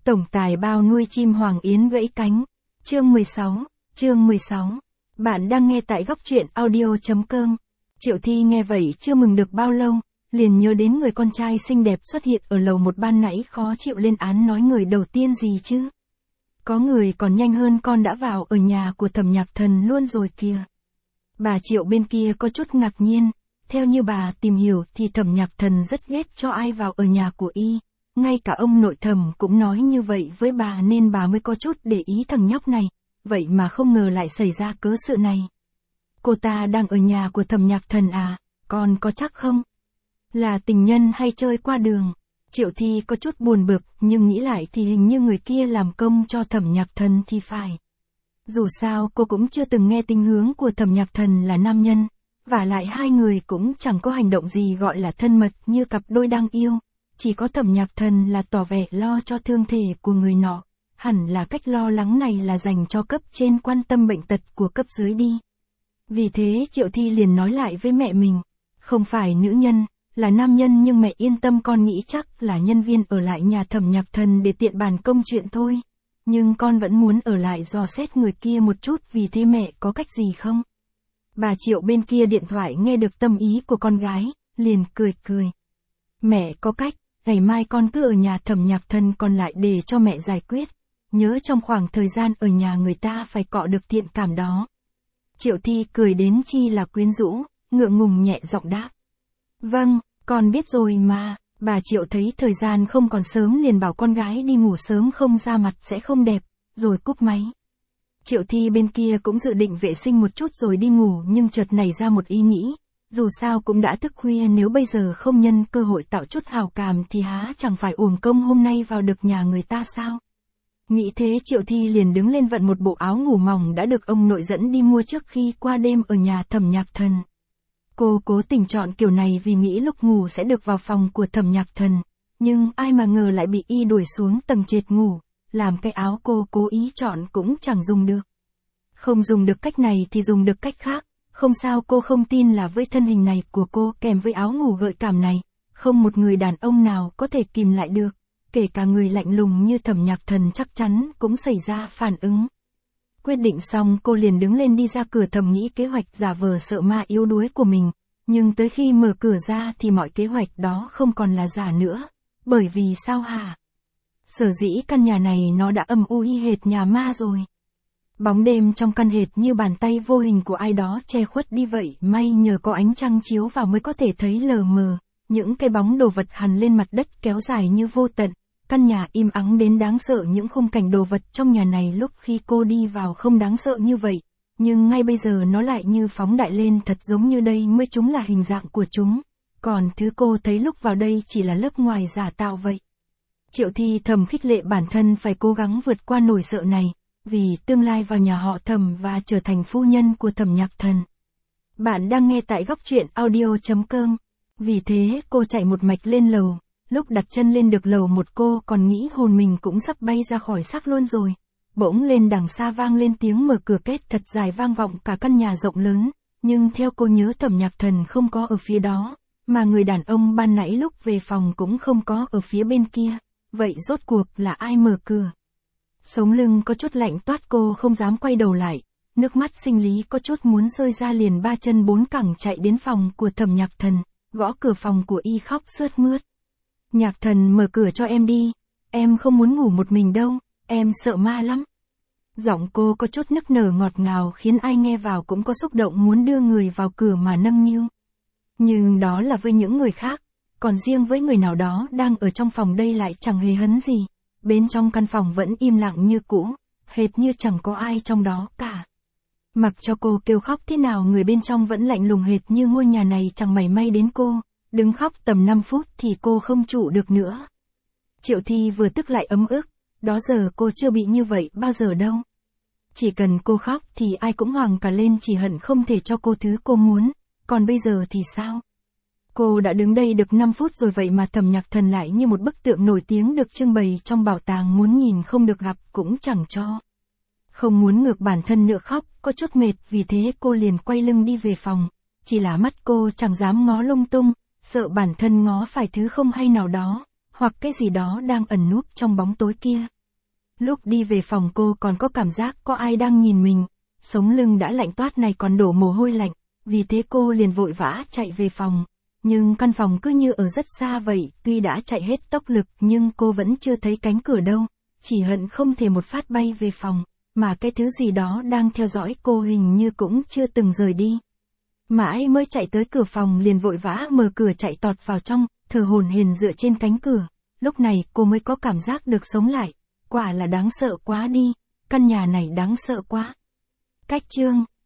Tổng tài bao nuôi chim hoàng yến gãy cánh. Chương 16. Bạn đang nghe tại góc truyện audio.com. Triệu Thi nghe vậy chưa mừng được bao lâu, liền nhớ đến người con trai xinh đẹp xuất hiện ở lầu một ban nãy khó chịu lên án nói người đầu tiên gì chứ. Có người còn nhanh hơn con đã vào ở nhà của Thẩm Nhạc Thần luôn rồi kìa. Bà Triệu bên kia có chút ngạc nhiên, theo như bà tìm hiểu thì Thẩm Nhạc Thần rất ghét cho ai vào ở nhà của y. Ngay cả ông nội Thẩm cũng nói như vậy với bà nên bà mới có chút để ý thằng nhóc này, vậy mà không ngờ lại xảy ra cớ sự này. Cô ta đang ở nhà của Thẩm Nhạc Thần à, con có chắc không? Là tình nhân hay chơi qua đường? Triệu Thi có chút buồn bực, nhưng nghĩ lại thì hình như người kia làm công cho Thẩm Nhạc Thần thì phải. Dù sao cô cũng chưa từng nghe tình hướng của Thẩm Nhạc Thần là nam nhân, vả lại hai người cũng chẳng có hành động gì gọi là thân mật như cặp đôi đang yêu. Chỉ có Thẩm Nhạc Thần là tỏ vẻ lo cho thương thể của người nọ, hẳn là cách lo lắng này là dành cho cấp trên quan tâm bệnh tật của cấp dưới đi. Vì thế Triệu Thi liền nói lại với mẹ mình, không phải nữ nhân, là nam nhân nhưng mẹ yên tâm con nghĩ chắc là nhân viên ở lại nhà Thẩm Nhạc Thần để tiện bàn công chuyện thôi. Nhưng con vẫn muốn ở lại dò xét người kia một chút, vì thế mẹ có cách gì không? Bà Triệu bên kia điện thoại nghe được tâm ý của con gái, liền cười. Mẹ có cách, ngày mai con cứ ở nhà Thẩm Nhạc Thần còn lại để cho mẹ giải quyết. Nhớ trong khoảng thời gian ở nhà người ta phải cọ được thiện cảm đó. Triệu Thi cười đến chi là quyến rũ, ngượng ngùng nhẹ giọng đáp. Vâng, con biết rồi mà. Bà Triệu thấy thời gian không còn sớm liền bảo con gái đi ngủ sớm không ra mặt sẽ không đẹp, rồi cúp máy. Triệu Thi bên kia cũng dự định vệ sinh một chút rồi đi ngủ, nhưng chợt nảy ra một ý nghĩ. Dù sao cũng đã thức khuya, nếu bây giờ không nhân cơ hội tạo chút hào cảm thì há chẳng phải uổng công hôm nay vào được nhà người ta sao? Nghĩ thế Triệu Thi liền đứng lên vận một bộ áo ngủ mỏng đã được ông nội dẫn đi mua trước khi qua đêm ở nhà Thẩm Nhạc Thần. Cô cố tình chọn kiểu này vì nghĩ lúc ngủ sẽ được vào phòng của Thẩm Nhạc Thần, nhưng ai mà ngờ lại bị y đuổi xuống tầng trệt ngủ, làm cái áo cô cố ý chọn cũng chẳng dùng được. Không dùng được cách này thì dùng được cách khác. Không sao, cô không tin là với thân hình này của cô kèm với áo ngủ gợi cảm này, không một người đàn ông nào có thể kìm lại được, kể cả người lạnh lùng như Thẩm Nhạc Thần chắc chắn cũng xảy ra phản ứng. Quyết định xong cô liền đứng lên đi ra cửa, thầm nghĩ kế hoạch giả vờ sợ ma yếu đuối của mình, nhưng tới khi mở cửa ra thì mọi kế hoạch đó không còn là giả nữa, bởi vì sao hả? Sở dĩ căn nhà này nó đã âm u y hệt nhà ma rồi. Bóng đêm trong căn hệt như bàn tay vô hình của ai đó che khuất đi vậy, may nhờ có ánh trăng chiếu vào mới có thể thấy lờ mờ, những cái bóng đồ vật hằn lên mặt đất kéo dài như vô tận, căn nhà im ắng đến đáng sợ. Những khung cảnh đồ vật trong nhà này lúc khi cô đi vào không đáng sợ như vậy, nhưng ngay bây giờ nó lại như phóng đại lên, thật giống như đây mới chúng là hình dạng của chúng, còn thứ cô thấy lúc vào đây chỉ là lớp ngoài giả tạo vậy. Triệu Thi thầm khích lệ bản thân phải cố gắng vượt qua nỗi sợ này, vì tương lai vào nhà họ Thẩm và trở thành phu nhân của Thẩm Nhạc Thần. Bạn đang nghe tại góc truyện audio.com. Vì thế cô chạy một mạch lên lầu, lúc đặt chân lên được lầu một cô còn nghĩ hồn mình cũng sắp bay ra khỏi xác luôn rồi. Bỗng lên đằng xa vang lên tiếng mở cửa két thật dài vang vọng cả căn nhà rộng lớn, nhưng theo cô nhớ Thẩm Nhạc Thần không có ở phía đó, mà người đàn ông ban nãy lúc về phòng cũng không có ở phía bên kia, vậy rốt cuộc là ai mở cửa? Sống lưng có chút lạnh toát, cô không dám quay đầu lại, nước mắt sinh lý có chút muốn rơi ra, liền ba chân bốn cẳng chạy đến phòng của Thẩm Nhạc Thần, gõ cửa phòng của y khóc sướt mướt. Nhạc Thần mở cửa cho em đi, em không muốn ngủ một mình đâu, em sợ ma lắm. Giọng cô có chút nức nở ngọt ngào khiến ai nghe vào cũng có xúc động muốn đưa người vào cửa mà nâng niu. Nhưng đó là với những người khác, còn riêng với người nào đó đang ở trong phòng đây lại chẳng hề hấn gì. Bên trong căn phòng vẫn im lặng như cũ, hệt như chẳng có ai trong đó cả. Mặc cho cô kêu khóc thế nào người bên trong vẫn lạnh lùng hệt như ngôi nhà này chẳng mảy may đến cô, đứng khóc tầm 5 phút thì cô không trụ được nữa. Triệu Thi vừa tức lại ấm ức, đó giờ cô chưa bị như vậy bao giờ đâu. Chỉ cần cô khóc thì ai cũng hoảng cả lên, chỉ hận không thể cho cô thứ cô muốn, còn bây giờ thì sao? Cô đã đứng đây được 5 phút rồi vậy mà Thẩm Nhạc Thần lại như một bức tượng nổi tiếng được trưng bày trong bảo tàng, muốn nhìn không được gặp cũng chẳng cho. Không muốn ngược bản thân nữa, khóc có chút mệt, vì thế cô liền quay lưng đi về phòng, chỉ là mắt cô chẳng dám ngó lung tung, sợ bản thân ngó phải thứ không hay nào đó, hoặc cái gì đó đang ẩn núp trong bóng tối kia. Lúc đi về phòng cô còn có cảm giác có ai đang nhìn mình, sống lưng đã lạnh toát này còn đổ mồ hôi lạnh, vì thế cô liền vội vã chạy về phòng. Nhưng căn phòng cứ như ở rất xa vậy, tuy đã chạy hết tốc lực nhưng cô vẫn chưa thấy cánh cửa đâu, chỉ hận không thể một phát bay về phòng, mà cái thứ gì đó đang theo dõi cô hình như cũng chưa từng rời đi. Mãi mới chạy tới cửa phòng liền vội vã mở cửa chạy tọt vào trong, thở hổn hển dựa trên cánh cửa, lúc này cô mới có cảm giác được sống lại, quả là đáng sợ quá đi, căn nhà này đáng sợ quá. Cách chương